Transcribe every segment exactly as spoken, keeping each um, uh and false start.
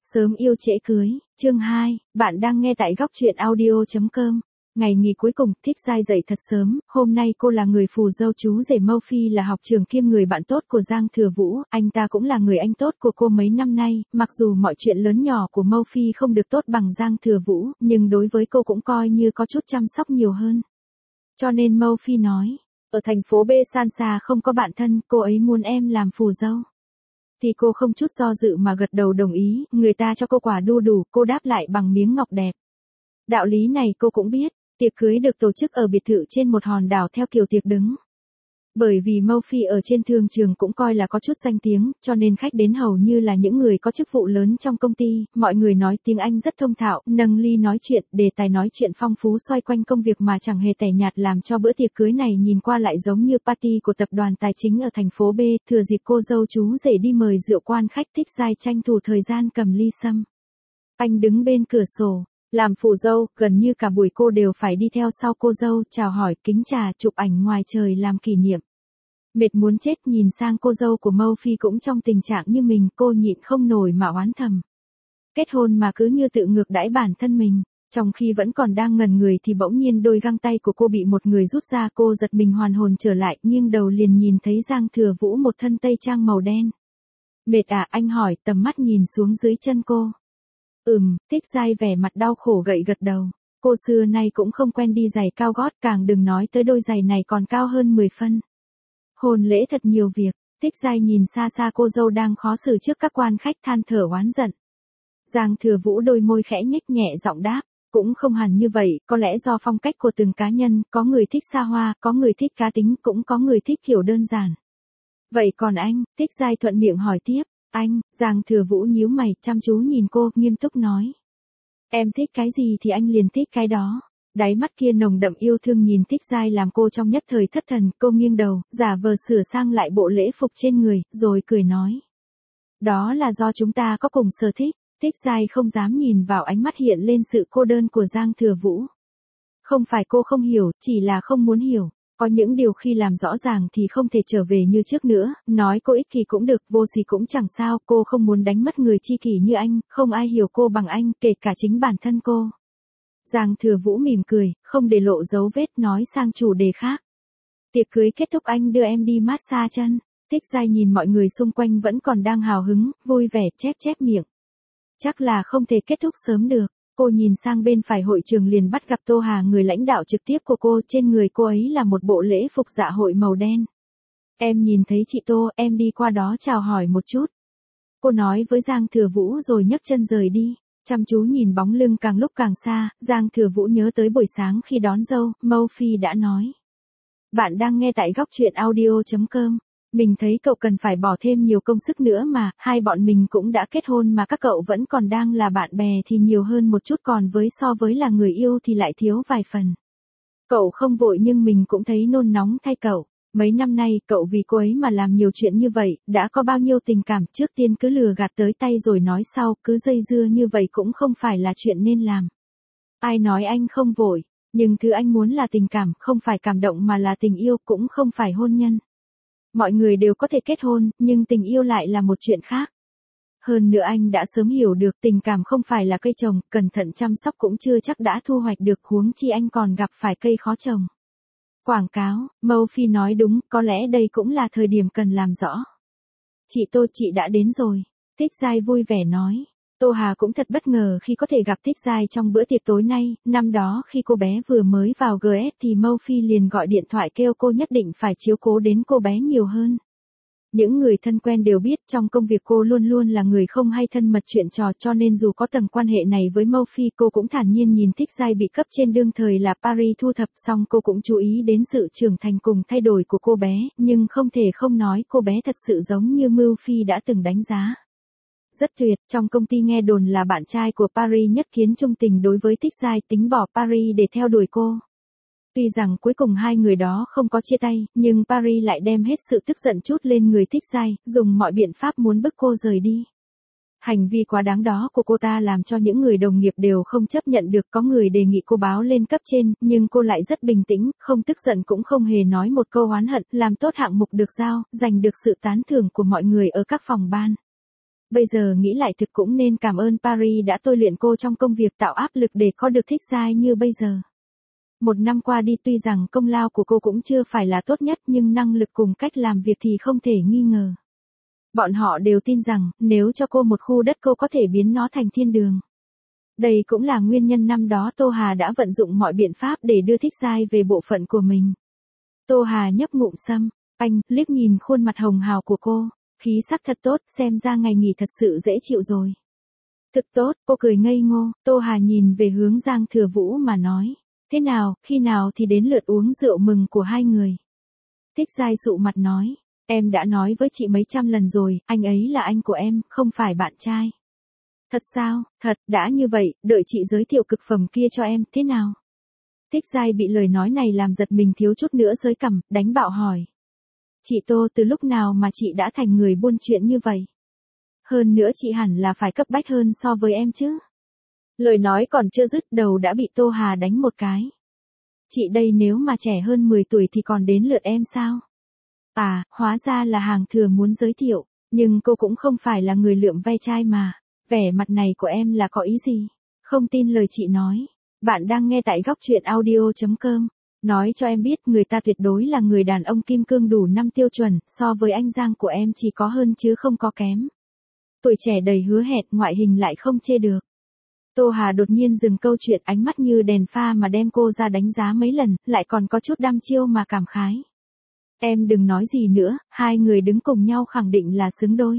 Sớm yêu trễ cưới, chương hai, bạn đang nghe tại góc truyện audio chấm com. Ngày nghỉ cuối cùng, Thích Giai dậy thật sớm, hôm nay cô là người phù dâu chú rể Murphy là học trường kiêm người bạn tốt của Giang Thừa Vũ, anh ta cũng là người anh tốt của cô mấy năm nay, mặc dù mọi chuyện lớn nhỏ của Murphy không được tốt bằng Giang Thừa Vũ, nhưng đối với cô cũng coi như có chút chăm sóc nhiều hơn. Cho nên Murphy nói, ở thành phố B San Xa không có bạn thân, cô ấy muốn em làm phù dâu. Thì cô không chút do dự mà gật đầu đồng ý, người ta cho cô quả đu đủ, cô đáp lại bằng miếng ngọc đẹp. Đạo lý này cô cũng biết, tiệc cưới được tổ chức ở biệt thự trên một hòn đảo theo kiểu tiệc đứng. Bởi vì Murphy ở trên thương trường cũng coi là có chút danh tiếng, cho nên khách đến hầu như là những người có chức vụ lớn trong công ty, mọi người nói tiếng Anh rất thông thạo, nâng ly nói chuyện, đề tài nói chuyện phong phú xoay quanh công việc mà chẳng hề tẻ nhạt làm cho bữa tiệc cưới này nhìn qua lại giống như party của tập đoàn tài chính ở thành phố B, thừa dịp cô dâu chú rể đi mời rượu quan khách Thích Giai tranh thủ thời gian cầm ly sâm. Anh đứng bên cửa sổ. Làm phù dâu, gần như cả buổi cô đều phải đi theo sau cô dâu, chào hỏi, kính trà, chụp ảnh ngoài trời làm kỷ niệm. Mệt muốn chết nhìn sang cô dâu của Murphy cũng trong tình trạng như mình, cô nhịn không nổi mà oán thầm. Kết hôn mà cứ như tự ngược đãi bản thân mình, trong khi vẫn còn đang ngần người thì bỗng nhiên đôi găng tay của cô bị một người rút ra, cô giật mình hoàn hồn trở lại, nghiêng đầu liền nhìn thấy Giang Thừa Vũ một thân tây trang màu đen. Mệt à, anh hỏi, tầm mắt nhìn xuống dưới chân cô. Ừm, Thích Giai vẻ mặt đau khổ gậy gật đầu. Cô xưa nay cũng không quen đi giày cao gót, càng đừng nói tới đôi giày này còn cao hơn mười phân. Hôn lễ thật nhiều việc, Thích Giai nhìn xa xa cô dâu đang khó xử trước các quan khách than thở oán giận. Giang Thừa Vũ đôi môi khẽ nhếch nhẹ giọng đáp, cũng không hẳn như vậy, có lẽ do phong cách của từng cá nhân, có người thích xa hoa, có người thích cá tính, cũng có người thích kiểu đơn giản. Vậy còn anh, Thích Giai thuận miệng hỏi tiếp. Anh, Giang Thừa Vũ nhíu mày, chăm chú nhìn cô, nghiêm túc nói. Em thích cái gì thì anh liền thích cái đó. Đáy mắt kia nồng đậm yêu thương nhìn Thích Giai làm cô trong nhất thời thất thần, cô nghiêng đầu, giả vờ sửa sang lại bộ lễ phục trên người, rồi cười nói. Đó là do chúng ta có cùng sở thích. Thích Giai không dám nhìn vào ánh mắt hiện lên sự cô đơn của Giang Thừa Vũ. Không phải cô không hiểu, chỉ là không muốn hiểu. Có những điều khi làm rõ ràng thì không thể trở về như trước nữa, nói cô ích kỷ cũng được, vô sỉ cũng chẳng sao, cô không muốn đánh mất người tri kỷ như anh, không ai hiểu cô bằng anh, kể cả chính bản thân cô. Giang Thừa Vũ mỉm cười, không để lộ dấu vết nói sang chủ đề khác. Tiệc cưới kết thúc anh đưa em đi massage chân. Thích Giai nhìn mọi người xung quanh vẫn còn đang hào hứng, vui vẻ chép chép miệng. Chắc là không thể kết thúc sớm được. Cô nhìn sang bên phải hội trường liền bắt gặp Tô Hà, người lãnh đạo trực tiếp của cô, trên người cô ấy là một bộ lễ phục dạ hội màu đen. Em nhìn thấy chị Tô, em đi qua đó chào hỏi một chút. Cô nói với Giang Thừa Vũ rồi nhấc chân rời đi, chăm chú nhìn bóng lưng càng lúc càng xa, Giang Thừa Vũ nhớ tới buổi sáng khi đón dâu, Murphy đã nói. Bạn đang nghe tại góc truyện audio chấm com. Mình thấy cậu cần phải bỏ thêm nhiều công sức nữa mà, hai bọn mình cũng đã kết hôn mà các cậu vẫn còn đang là bạn bè thì nhiều hơn một chút, còn với so với là người yêu thì lại thiếu vài phần. Cậu không vội nhưng mình cũng thấy nôn nóng thay cậu. Mấy năm nay cậu vì cô ấy mà làm nhiều chuyện như vậy, đã có bao nhiêu tình cảm, trước tiên cứ lừa gạt tới tay rồi nói sau, cứ dây dưa như vậy cũng không phải là chuyện nên làm. Ai nói anh không vội, nhưng thứ anh muốn là tình cảm, không phải cảm động mà là tình yêu, cũng không phải hôn nhân. Mọi người đều có thể kết hôn, nhưng tình yêu lại là một chuyện khác. Hơn nữa anh đã sớm hiểu được tình cảm không phải là cây trồng, cẩn thận chăm sóc cũng chưa chắc đã thu hoạch được, huống chi anh còn gặp phải cây khó trồng. Quảng cáo, Murphy nói đúng, có lẽ đây cũng là thời điểm cần làm rõ. Chị Tô, chị đã đến rồi. Thích Giai vui vẻ nói. Tô Hà cũng thật bất ngờ khi có thể gặp Thích Giai trong bữa tiệc tối nay, năm đó khi cô bé vừa mới vào giê ét thì Murphy liền gọi điện thoại kêu cô nhất định phải chiếu cố đến cô bé nhiều hơn. Những người thân quen đều biết trong công việc cô luôn luôn là người không hay thân mật chuyện trò, cho nên dù có tầng quan hệ này với Murphy cô cũng thản nhiên nhìn Thích Giai bị cấp trên đương thời là Paris thu thập, xong cô cũng chú ý đến sự trưởng thành cùng thay đổi của cô bé, nhưng không thể không nói cô bé thật sự giống như Murphy đã từng đánh giá. Rất tuyệt, trong công ty nghe đồn là bạn trai của Paris nhất kiến trung tình đối với Thích Giai, tính bỏ Paris để theo đuổi cô. Tuy rằng cuối cùng hai người đó không có chia tay, nhưng Paris lại đem hết sự tức giận trút lên người Thích Giai, dùng mọi biện pháp muốn bức cô rời đi. Hành vi quá đáng đó của cô ta làm cho những người đồng nghiệp đều không chấp nhận được, có người đề nghị cô báo lên cấp trên, nhưng cô lại rất bình tĩnh, không tức giận cũng không hề nói một câu oán hận, làm tốt hạng mục được giao, giành được sự tán thưởng của mọi người ở các phòng ban. Bây giờ nghĩ lại thực cũng nên cảm ơn Paris đã tôi luyện cô trong công việc tạo áp lực để có được thích giai như bây giờ. Một năm qua đi tuy rằng công lao của cô cũng chưa phải là tốt nhất nhưng năng lực cùng cách làm việc thì không thể nghi ngờ. Bọn họ đều tin rằng nếu cho cô một khu đất cô có thể biến nó thành thiên đường. Đây cũng là nguyên nhân năm đó Tô Hà đã vận dụng mọi biện pháp để đưa thích giai về bộ phận của mình. Tô Hà nhấp ngụm sâm, anh liếc nhìn khuôn mặt hồng hào của cô, khí sắc thật tốt, xem ra ngày nghỉ thật sự dễ chịu rồi. Thực tốt, cô cười ngây ngô, Tô Hà nhìn về hướng Giang Thừa Vũ mà nói, thế nào, khi nào thì đến lượt uống rượu mừng của hai người. Thích giai sụ mặt nói, em đã nói với chị mấy trăm lần rồi, anh ấy là anh của em, không phải bạn trai. Thật sao, thật, đã như vậy, đợi chị giới thiệu cực phẩm kia cho em, thế nào? Thích giai bị lời nói này làm giật mình thiếu chút nữa xới cằm, đánh bạo hỏi. Chị Tô từ lúc nào mà chị đã thành người buôn chuyện như vậy? Hơn nữa chị hẳn là phải cấp bách hơn so với em chứ. Lời nói còn chưa dứt đầu đã bị Tô Hà đánh một cái. Chị đây nếu mà trẻ hơn mười tuổi thì còn đến lượt em sao? À, hóa ra là hàng thừa muốn giới thiệu, nhưng cô cũng không phải là người lượm ve chai mà. Vẻ mặt này của em là có ý gì? Không tin lời chị nói. Bạn đang nghe tại góc truyện audio.com. Nói cho em biết người ta tuyệt đối là người đàn ông kim cương đủ năm tiêu chuẩn, so với anh Giang của em chỉ có hơn chứ không có kém. Tuổi trẻ đầy hứa hẹn, ngoại hình lại không chê được. Tô Hà đột nhiên dừng câu chuyện, ánh mắt như đèn pha mà đem cô ra đánh giá mấy lần, lại còn có chút đăm chiêu mà cảm khái. Em đừng nói gì nữa, hai người đứng cùng nhau khẳng định là xứng đôi.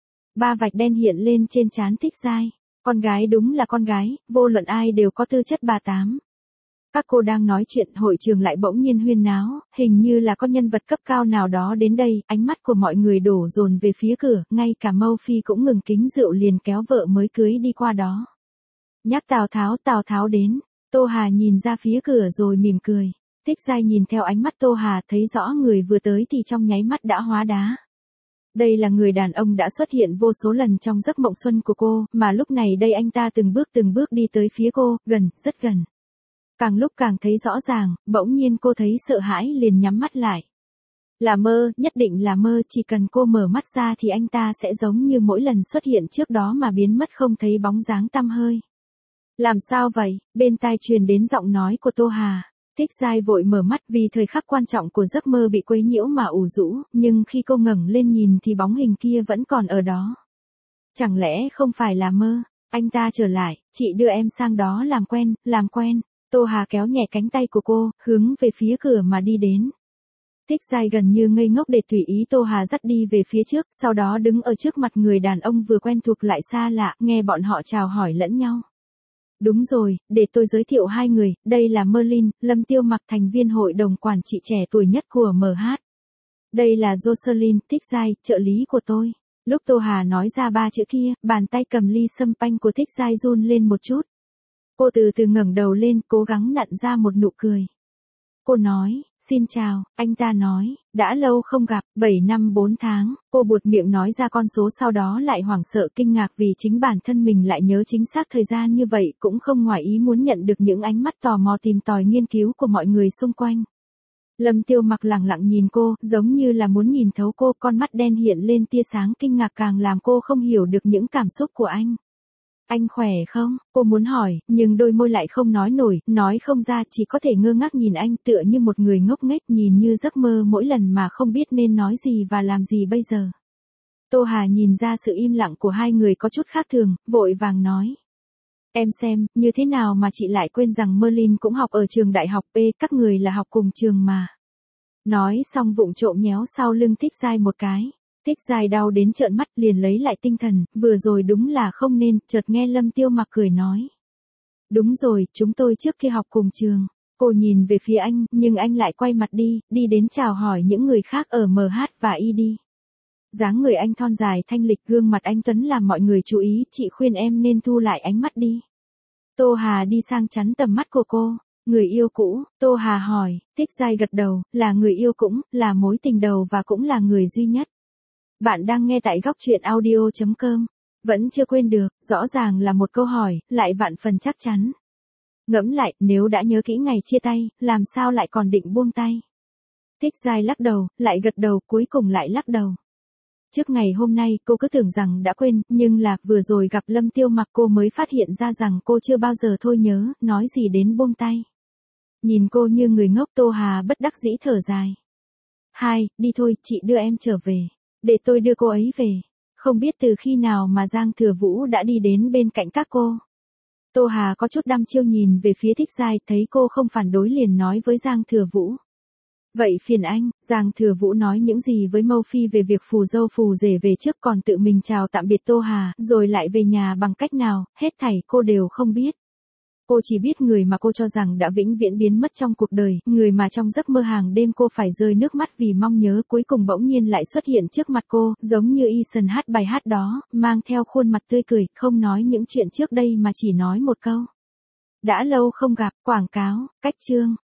Ba vạch đen hiện lên trên trán Thích giai. Con gái đúng là con gái, vô luận ai đều có tư chất bà tám. Các cô đang nói chuyện, hội trường lại bỗng nhiên huyên náo, hình như là có nhân vật cấp cao nào đó đến đây, ánh mắt của mọi người đổ dồn về phía cửa, ngay cả Mâu Phi cũng ngừng kính rượu liền kéo vợ mới cưới đi qua đó. Nhắc Tào Tháo, Tào Tháo đến, Tô Hà nhìn ra phía cửa rồi mỉm cười. Thích giai nhìn theo ánh mắt Tô Hà thấy rõ người vừa tới thì trong nháy mắt đã hóa đá. Đây là người đàn ông đã xuất hiện vô số lần trong giấc mộng xuân của cô, mà lúc này đây anh ta từng bước từng bước đi tới phía cô, gần, rất gần. Càng lúc càng thấy rõ ràng, bỗng nhiên cô thấy sợ hãi liền nhắm mắt lại. Là mơ, nhất định là mơ, chỉ cần cô mở mắt ra thì anh ta sẽ giống như mỗi lần xuất hiện trước đó mà biến mất không thấy bóng dáng tăm hơi. Làm sao vậy? Bên tai truyền đến giọng nói của Tô Hà. Thích giai vội mở mắt vì thời khắc quan trọng của giấc mơ bị quấy nhiễu mà ủ rũ, nhưng khi cô ngẩng lên nhìn thì bóng hình kia vẫn còn ở đó. Chẳng lẽ không phải là mơ? Anh ta trở lại, chị đưa em sang đó làm quen, làm quen. Tô Hà kéo nhẹ cánh tay của cô, hướng về phía cửa mà đi đến. Thích giai gần như ngây ngốc để tùy ý Tô Hà dắt đi về phía trước, sau đó đứng ở trước mặt người đàn ông vừa quen thuộc lại xa lạ, nghe bọn họ chào hỏi lẫn nhau. Đúng rồi, để tôi giới thiệu hai người, đây là Merlin, Lâm Tiêu Mặc, thành viên hội đồng quản trị trẻ tuổi nhất của em hát. Đây là Jocelyn, Thích giai, trợ lý của tôi. Lúc Tô Hà nói ra ba chữ kia, bàn tay cầm ly sâm panh của Thích giai run lên một chút. Cô từ từ ngẩng đầu lên, cố gắng nặn ra một nụ cười. Cô nói, xin chào, anh ta nói, đã lâu không gặp, bảy năm bốn tháng, cô buột miệng nói ra con số sau đó lại hoảng sợ kinh ngạc vì chính bản thân mình lại nhớ chính xác thời gian như vậy, cũng không ngoài ý muốn nhận được những ánh mắt tò mò tìm tòi nghiên cứu của mọi người xung quanh. Lâm Tiêu Mặc lẳng lặng nhìn cô, giống như là muốn nhìn thấu cô, con mắt đen hiện lên tia sáng kinh ngạc càng làm cô không hiểu được những cảm xúc của anh. Anh khỏe không? Cô muốn hỏi, nhưng đôi môi lại không nói nổi, nói không ra, chỉ có thể ngơ ngác nhìn anh tựa như một người ngốc nghếch nhìn như giấc mơ mỗi lần mà không biết nên nói gì và làm gì bây giờ. Tô Hà nhìn ra sự im lặng của hai người có chút khác thường, vội vàng nói. Em xem, như thế nào mà chị lại quên rằng Merlin cũng học ở trường đại học P, các người là học cùng trường mà. Nói xong vụng trộm nhéo sau lưng Thích giai một cái. Thích giai đau đến trợn mắt liền lấy lại tinh thần, vừa rồi đúng là không nên, chợt nghe Lâm Tiêu Mặc cười nói. Đúng rồi, chúng tôi trước kia học cùng trường. Cô nhìn về phía anh, nhưng anh lại quay mặt đi, đi đến chào hỏi những người khác ở em hát và i đê. Dáng người anh thon dài thanh lịch, gương mặt anh tuấn làm mọi người chú ý, chị khuyên em nên thu lại ánh mắt đi. Tô Hà đi sang chắn tầm mắt của cô. Người yêu cũ, Tô Hà hỏi, Thích giai gật đầu, là người yêu cũng, là mối tình đầu và cũng là người duy nhất. Bạn đang nghe tại góc truyện audio.com. Vẫn chưa quên được, rõ ràng là một câu hỏi, lại vạn phần chắc chắn. Ngẫm lại, nếu đã nhớ kỹ ngày chia tay, làm sao lại còn định buông tay? Thích giai lắc đầu, lại gật đầu, cuối cùng lại lắc đầu. Trước ngày hôm nay cô cứ tưởng rằng đã quên, nhưng là vừa rồi gặp Lâm Tiêu Mặc cô mới phát hiện ra rằng cô chưa bao giờ thôi nhớ, nói gì đến buông tay. Nhìn cô như người ngốc, Tô Hà bất đắc dĩ thở dài. Hai, đi thôi, chị đưa em trở về. Để tôi đưa cô ấy về. Không biết từ khi nào mà Giang Thừa Vũ đã đi đến bên cạnh các cô. Tô Hà có chút đăm chiêu nhìn về phía Thích Giai, thấy cô không phản đối liền nói với Giang Thừa Vũ. Vậy phiền anh. Giang Thừa Vũ nói những gì với Mâu Phi về việc phù dâu phù rể về trước, còn tự mình chào tạm biệt Tô Hà, rồi lại về nhà bằng cách nào, hết thảy cô đều không biết. Cô chỉ biết người mà cô cho rằng đã vĩnh viễn biến mất trong cuộc đời, người mà trong giấc mơ hàng đêm cô phải rơi nước mắt vì mong nhớ, cuối cùng bỗng nhiên lại xuất hiện trước mặt cô, giống như Eason hát bài hát đó, mang theo khuôn mặt tươi cười, không nói những chuyện trước đây mà chỉ nói một câu. Đã lâu không gặp, quảng cáo, cách chương.